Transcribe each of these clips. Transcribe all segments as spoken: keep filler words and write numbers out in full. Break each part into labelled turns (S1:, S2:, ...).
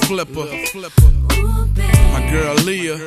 S1: flipper. My girl Leah.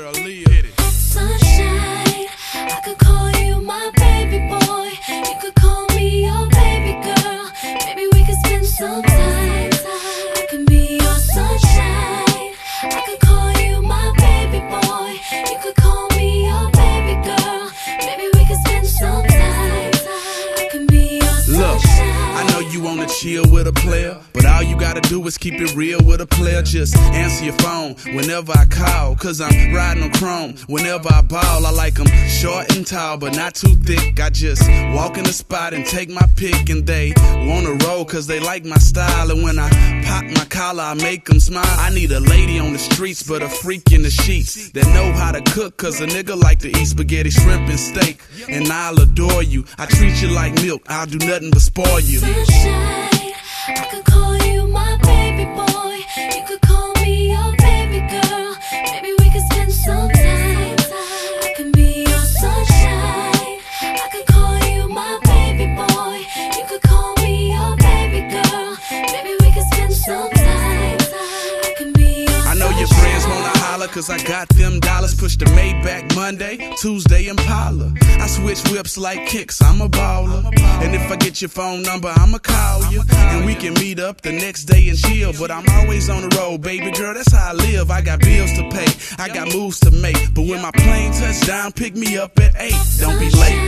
S2: Sunshine, I could call you my baby boy. You could call me your baby girl. Maybe we could spend some time. I can be your sunshine. I could call you my baby boy. You could call me your baby girl. Maybe we could spend some time. I can be your sunshine.
S1: Look, I know you wanna chill with a player, but all you gotta do is keep it real with a player. Just answer your phone whenever I call, cause I'm riding on chrome. Whenever I ball, I like them short and tall, but not too thick. I just walk in the spot and take my pick, and they wanna roll cause they like my style. And when I pop my collar, I make them smile. I need a lady on the streets, but a freak in the sheets that know how to cook, cause a nigga like to eat spaghetti, shrimp, and steak. And I'll adore you, I treat you like milk, I'll do nothing but spoil you.
S2: Sunshine, I could call you my baby boy. You could call me your baby girl. Maybe we could spend some time. I can be your sunshine. I could call you my baby boy. You could call me your baby girl. Maybe we could spend some time. I can be your
S1: I know your friends wanna holler cause I got them dollars. Push the Maybach Monday, Tuesday Impala. I switch whips like kicks, I'm a baller. And if I get your phone number, I'ma call you. And we can meet up the next day and chill. But I'm always on the road, baby girl, that's how I live. I got bills to pay, I got moves to make. But when my plane touch down, pick me up at eight. Don't be late.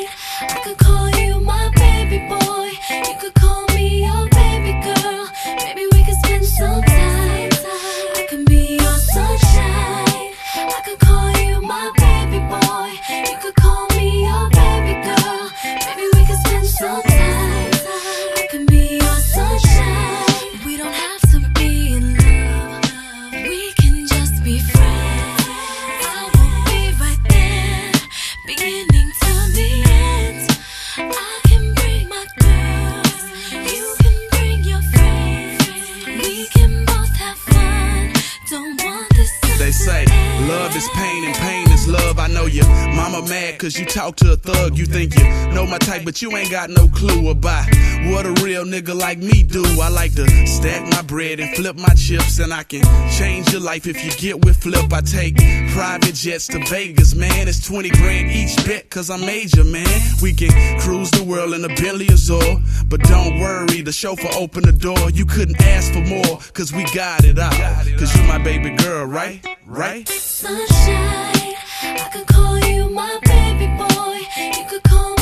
S2: I could call you my baby boy. You could call me your baby girl. Maybe we could spend some time. I can be your sunshine. I could call you my baby boy. You could call me your baby girl. Maybe we could spend some time. I can be your sunshine. We don't have to be in love. We can just be friends. I will be right there, beginning to the end. I can bring my girls, you can bring your friends. We can both have fun. Don't want this to
S1: They say love is pain and pain is love. I know your mama mad cause you talk to a thug. You think you know my type, but you ain't got no clue about what a real nigga like me do. I like to stack my bread and flip my chips, and I can change your life if you get with Flip. I take private jets to Vegas, man. It's twenty grand each bet cause I'm major, man. We can cruise the world in a Bentley Azure, but don't worry, the chauffeur opened the door. You couldn't ask for more cause we got it out. Cause you my baby girl, right? Right?
S2: sunshine. I could call you my baby boy. You could call